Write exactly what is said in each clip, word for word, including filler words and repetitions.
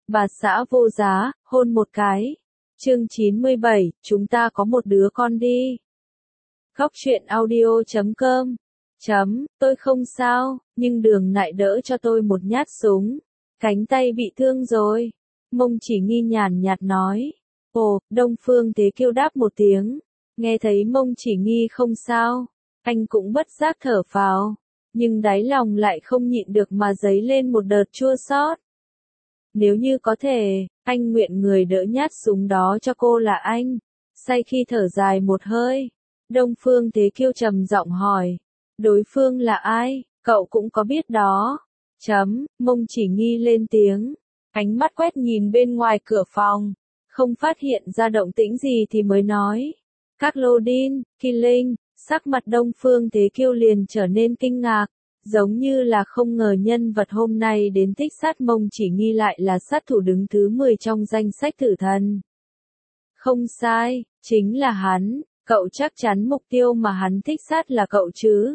Bà xã vô giá, hôn một cái. Chương chín mươi bảy, chúng ta có một đứa con đi. Góc truyện audio chấm com. Chấm, tôi không sao, nhưng Đường Nại đỡ cho tôi một nhát súng. Cánh tay bị thương rồi. Mông Chỉ Nghi nhàn nhạt nói. Ồ, Đông Phương Thế Kiêu đáp một tiếng. Nghe thấy Mông Chỉ Nghi không sao, anh cũng bất giác thở phào. Nhưng đáy lòng lại không nhịn được mà dấy lên một đợt chua xót. Nếu như có thể, anh nguyện người đỡ nhát súng đó cho cô là anh. Say khi thở dài một hơi, Đông Phương Thế Kiêu trầm giọng hỏi. Đối phương là ai, cậu cũng có biết đó. Chấm, Mông Chỉ Nghi lên tiếng. Ánh mắt quét nhìn bên ngoài cửa phòng. Không phát hiện ra động tĩnh gì thì mới nói. Các lô đin, Kỳ Linh, sắc mặt Đông Phương Thế Kiêu liền trở nên kinh ngạc. Giống như là không ngờ nhân vật hôm nay đến thích sát Mông Chỉ Nghi lại là sát thủ đứng thứ mười trong danh sách thử thần. Không sai, chính là hắn, cậu chắc chắn mục tiêu mà hắn thích sát là cậu chứ.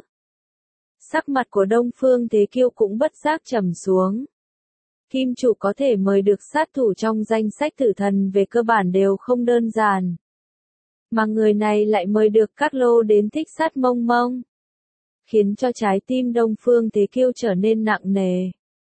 Sắc mặt của Đông Phương Thế Kiêu cũng bất giác trầm xuống. Kim chủ có thể mời được sát thủ trong danh sách thử thần về cơ bản đều không đơn giản. Mà người này lại mời được các lô đến thích sát Mông Mông. Khiến cho trái tim Đông Phương Thế Kiêu trở nên nặng nề.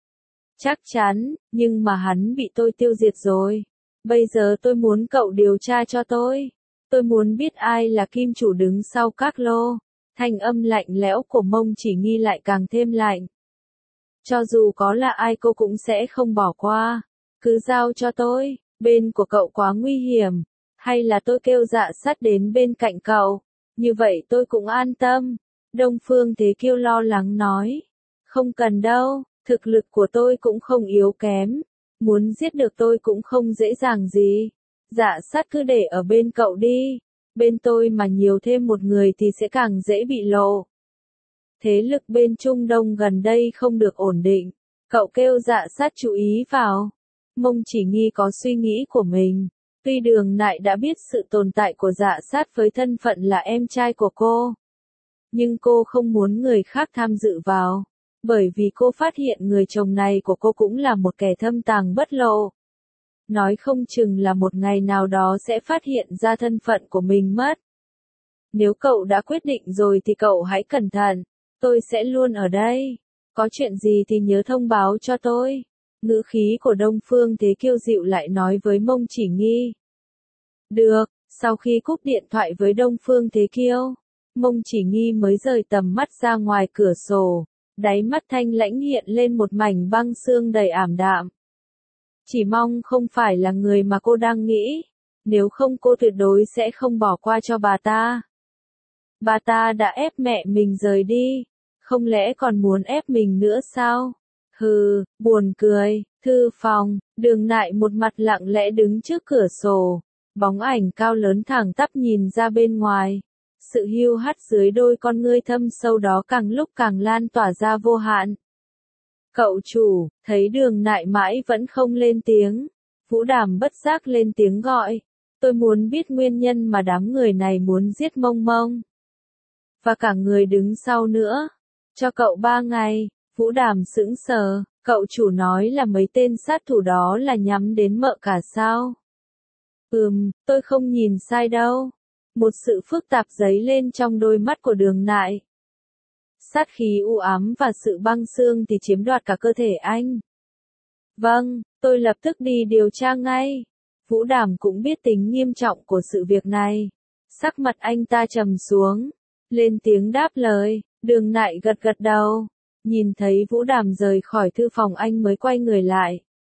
Chắc chắn, nhưng mà hắn bị tôi tiêu diệt rồi. Bây giờ tôi muốn cậu điều tra cho tôi. Tôi muốn biết ai là kim chủ đứng sau các lô. Thanh âm lạnh lẽo của Mông Chỉ Nghi lại càng thêm lạnh. Cho dù có là ai cô cũng sẽ không bỏ qua. Cứ giao cho tôi, bên của cậu quá nguy hiểm. Hay là tôi kêu Dạ Sát đến bên cạnh cậu. Như vậy tôi cũng an tâm. Đông Phương Thế Kiêu lo lắng nói. Không cần đâu, thực lực của tôi cũng không yếu kém. Muốn giết được tôi cũng không dễ dàng gì. Dạ Sát cứ để ở bên cậu đi. Bên tôi mà nhiều thêm một người thì sẽ càng dễ bị lộ. Thế lực bên Trung Đông gần đây không được ổn định. Cậu kêu Dạ Sát chú ý vào. Mông Chỉ Nghi có suy nghĩ của mình. Tuy Đường Nại đã biết sự tồn tại của Dạ Sát với thân phận là em trai của cô. Nhưng cô không muốn người khác tham dự vào. Bởi vì cô phát hiện người chồng này của cô cũng là một kẻ thâm tàng bất lộ. Nói không chừng là một ngày nào đó sẽ phát hiện ra thân phận của mình mất. Nếu cậu đã quyết định rồi thì cậu hãy cẩn thận. Tôi sẽ luôn ở đây. Có chuyện gì thì nhớ thông báo cho tôi. Ngữ khí của Đông Phương Thế Kiêu dịu lại nói với Mông Chỉ Nghi. Được, sau khi cúp điện thoại với Đông Phương Thế Kiêu, Mông Chỉ Nghi mới rời tầm mắt ra ngoài cửa sổ. Đáy mắt thanh lãnh hiện lên một mảnh băng sương đầy ảm đạm. Chỉ mong không phải là người mà cô đang nghĩ. Nếu không cô tuyệt đối sẽ không bỏ qua cho bà ta. Bà ta đã ép mẹ mình rời đi. Không lẽ còn muốn ép mình nữa sao? Hừ, buồn cười. Thư phòng, Đường Nại một mặt lặng lẽ đứng trước cửa sổ. Bóng ảnh cao lớn thẳng tắp nhìn ra bên ngoài. Sự hiu hắt dưới đôi con ngươi thâm sâu đó càng lúc càng lan tỏa ra vô hạn. Cậu chủ, thấy Đường Nại mãi vẫn không lên tiếng. Vũ Đàm bất giác lên tiếng gọi. Tôi muốn biết nguyên nhân mà đám người này muốn giết Mông Mông. Và cả người đứng sau nữa. Cho cậu ba ngày, Vũ Đàm sững sờ. Cậu chủ nói là mấy tên sát thủ đó là nhắm đến mợ cả sao? Ừm, tôi không nhìn sai đâu. Một sự phức tạp dấy lên trong đôi mắt của Đường Nại. Sát khí u ám và sự băng xương thì chiếm đoạt cả cơ thể anh. Vâng, tôi lập tức đi điều tra ngay. Vũ Đàm cũng biết tính nghiêm trọng của sự việc này. Sắc mặt anh ta trầm xuống. Lên tiếng đáp lời, Đường Nại gật gật đầu. Nhìn thấy Vũ Đàm rời khỏi thư phòng anh mới quay người lại.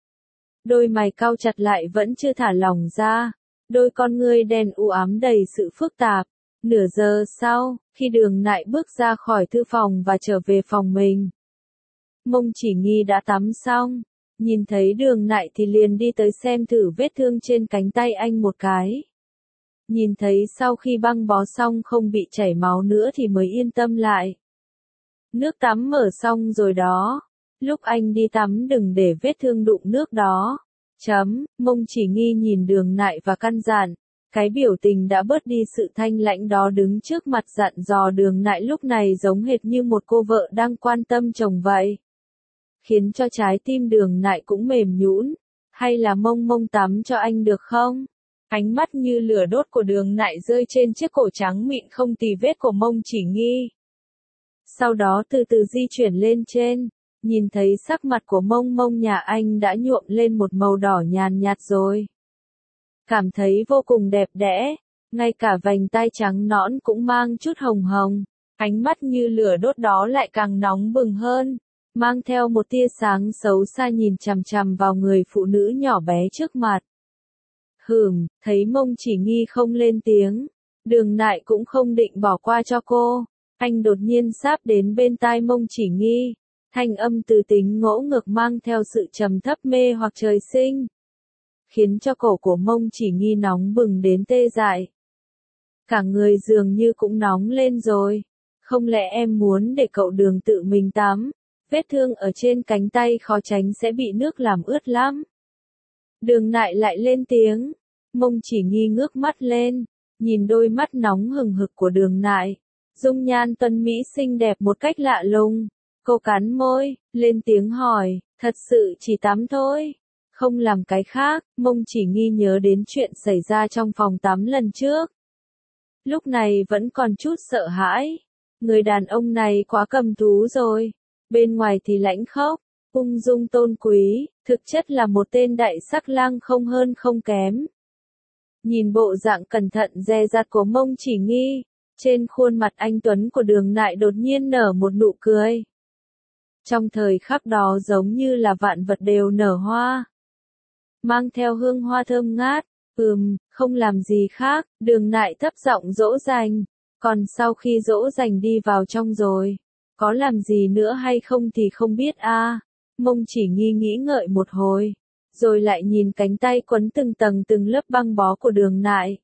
Đôi mày cau chặt lại vẫn chưa thả lỏng ra. Đôi con ngươi đen u ám đầy sự phức tạp. Nửa giờ sau, khi Đường Nại bước ra khỏi thư phòng và trở về phòng mình. Mông Chỉ Nghi đã tắm xong. Nhìn thấy Đường Nại thì liền đi tới xem thử vết thương trên cánh tay anh một cái. Nhìn thấy sau khi băng bó xong không bị chảy máu nữa thì mới yên tâm lại. Nước tắm mở xong rồi đó. Lúc anh đi tắm đừng để vết thương đụng nước đó. Chấm, Mông Chỉ Nghi nhìn Đường Nại và căn dặn. Cái biểu tình đã bớt đi sự thanh lãnh đó đứng trước mặt dặn dò Đường Nại lúc này giống hệt như một cô vợ đang quan tâm chồng vậy. Khiến cho trái tim Đường Nại cũng mềm nhũn. hay là mông mông tắm cho anh được không? Ánh mắt như lửa đốt của Đường Nại rơi trên chiếc cổ trắng mịn không tì vết của Mông Chỉ Nghi. Sau đó từ từ di chuyển lên trên, nhìn thấy sắc mặt của mông mông nhà anh đã nhuộm lên một màu đỏ nhàn nhạt rồi. Cảm thấy vô cùng đẹp đẽ, ngay cả vành tai trắng nõn cũng mang chút hồng hồng, ánh mắt như lửa đốt đó lại càng nóng bừng hơn, mang theo một tia sáng xấu xa nhìn chằm chằm vào người phụ nữ nhỏ bé trước mặt. Hừm, thấy Mông Chỉ Nghi không lên tiếng, Đường Nại cũng không định bỏ qua cho cô, anh đột nhiên sáp đến bên tai Mông Chỉ Nghi, thanh âm từ tính ngỗ ngược mang theo sự trầm thấp mê hoặc trời sinh, khiến cho cổ của Mông Chỉ Nghi nóng bừng đến tê dại. Cả người dường như cũng nóng lên rồi, không lẽ em muốn để cậu Đường tự mình tắm, vết thương ở trên cánh tay khó tránh sẽ bị nước làm ướt lắm. Đường Nại lại lên tiếng, Mông Chỉ Nghi ngước mắt lên, nhìn đôi mắt nóng hừng hực của Đường Nại, dung nhan tuấn mỹ xinh đẹp một cách lạ lùng, cô cắn môi, lên tiếng hỏi, thật sự chỉ tắm thôi, không làm cái khác. Mông Chỉ Nghi nhớ đến chuyện xảy ra trong phòng tắm lần trước. Lúc này vẫn còn chút sợ hãi, người đàn ông này quá cầm thú rồi, bên ngoài thì lãnh khốc, ung dung tôn quý, thực chất là một tên đại sắc lang không hơn không kém. Nhìn bộ dạng cẩn thận dè dặt của Mông Chỉ Nghi, trên khuôn mặt anh tuấn của Đường Nại đột nhiên nở một nụ cười. Trong thời khắc đó giống như là vạn vật đều nở hoa, mang theo hương hoa thơm ngát. Ừm, không làm gì khác, Đường Nại thấp giọng dỗ dành, còn sau khi dỗ dành đi vào trong rồi, có làm gì nữa hay không thì không biết a. À. Mông Chỉ Nghi nghĩ ngợi một hồi, rồi lại nhìn cánh tay quấn từng tầng từng lớp băng bó của Đường Nại.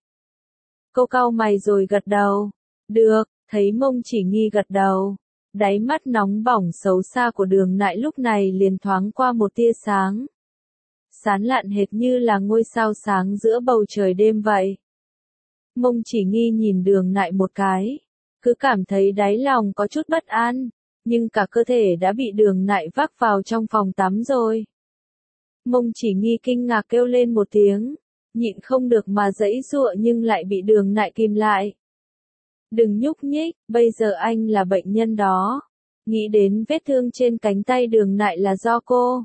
Cô cau mày rồi gật đầu. Được, thấy Mông Chỉ Nghi gật đầu, đáy mắt nóng bỏng xấu xa của Đường Nại lúc này liền thoáng qua một tia sáng. Sán lạn hệt như là ngôi sao sáng giữa bầu trời đêm vậy. Mông Chỉ Nghi nhìn Đường Nại một cái, cứ cảm thấy đáy lòng có chút bất an, nhưng cả cơ thể đã bị Đường Nại vác vào trong phòng tắm rồi. Mông Chỉ Nghi kinh ngạc kêu lên một tiếng, nhịn không được mà giãy giụa nhưng lại bị Đường Nại kìm lại. Đừng nhúc nhích, bây giờ anh là bệnh nhân đó. Nghĩ đến vết thương trên cánh tay Đường Nại là do cô.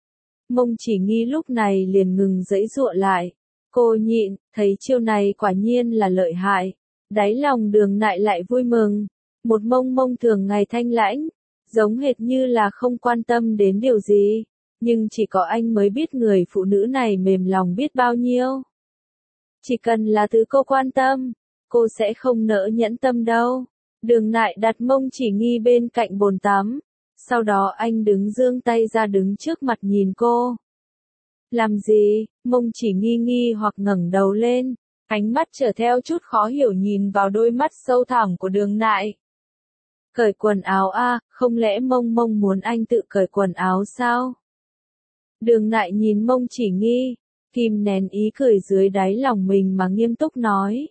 Mông Chỉ Nghi lúc này liền ngừng giãy giụa lại. Cô nhịn, thấy chiêu này quả nhiên là lợi hại. Đáy lòng Đường Nại lại vui mừng. Một mông mông thường ngày thanh lãnh, giống hệt như là không quan tâm đến điều gì. Nhưng chỉ có anh mới biết người phụ nữ này mềm lòng biết bao nhiêu. Chỉ cần là thứ cô quan tâm, cô sẽ không nỡ nhẫn tâm đâu. Đường Nại đặt Mông Chỉ Nghi bên cạnh bồn tắm. Sau đó anh đứng giương tay ra đứng trước mặt nhìn cô. Làm gì? Mông Chỉ Nghi nghi hoặc ngẩng đầu lên, ánh mắt trở theo chút khó hiểu nhìn vào đôi mắt sâu thẳm của Đường Nại. Cởi quần áo a, à, không lẽ Mông Mông muốn anh tự cởi quần áo sao? Đường Nại nhìn Mông Chỉ Nghi, kìm nén ý cười dưới đáy lòng mình mà nghiêm túc nói.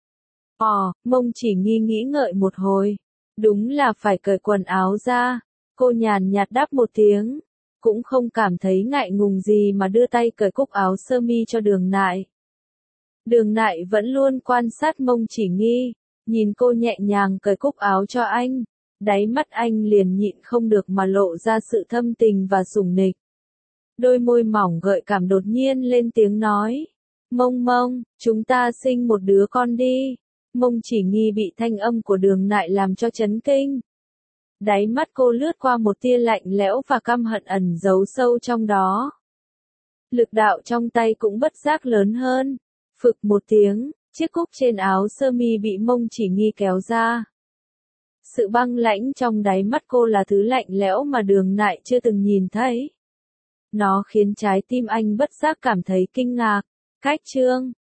Ồ, Mông Chỉ Nghi nghĩ ngợi một hồi, đúng là phải cởi quần áo ra. Cô nhàn nhạt đáp một tiếng, cũng không cảm thấy ngại ngùng gì mà đưa tay cởi cúc áo sơ mi cho Đường Nại. Đường Nại vẫn luôn quan sát Mông Chỉ Nghi, nhìn cô nhẹ nhàng cởi cúc áo cho anh, đáy mắt anh liền nhịn không được mà lộ ra sự thâm tình và sủng nịch. Đôi môi mỏng gợi cảm đột nhiên lên tiếng nói, Mông Mông, chúng ta sinh một đứa con đi. Mông Chỉ Nghi bị thanh âm của Đường Nại làm cho chấn kinh. Đáy mắt cô lướt qua một tia lạnh lẽo và căm hận ẩn giấu sâu trong đó. Lực đạo trong tay cũng bất giác lớn hơn. Phực một tiếng, chiếc cúc trên áo sơ mi bị Mông Chỉ Nghi kéo ra. Sự băng lãnh trong đáy mắt cô là thứ lạnh lẽo mà Đường Nại chưa từng nhìn thấy. Nó khiến trái tim anh bất giác cảm thấy kinh ngạc. Cách chương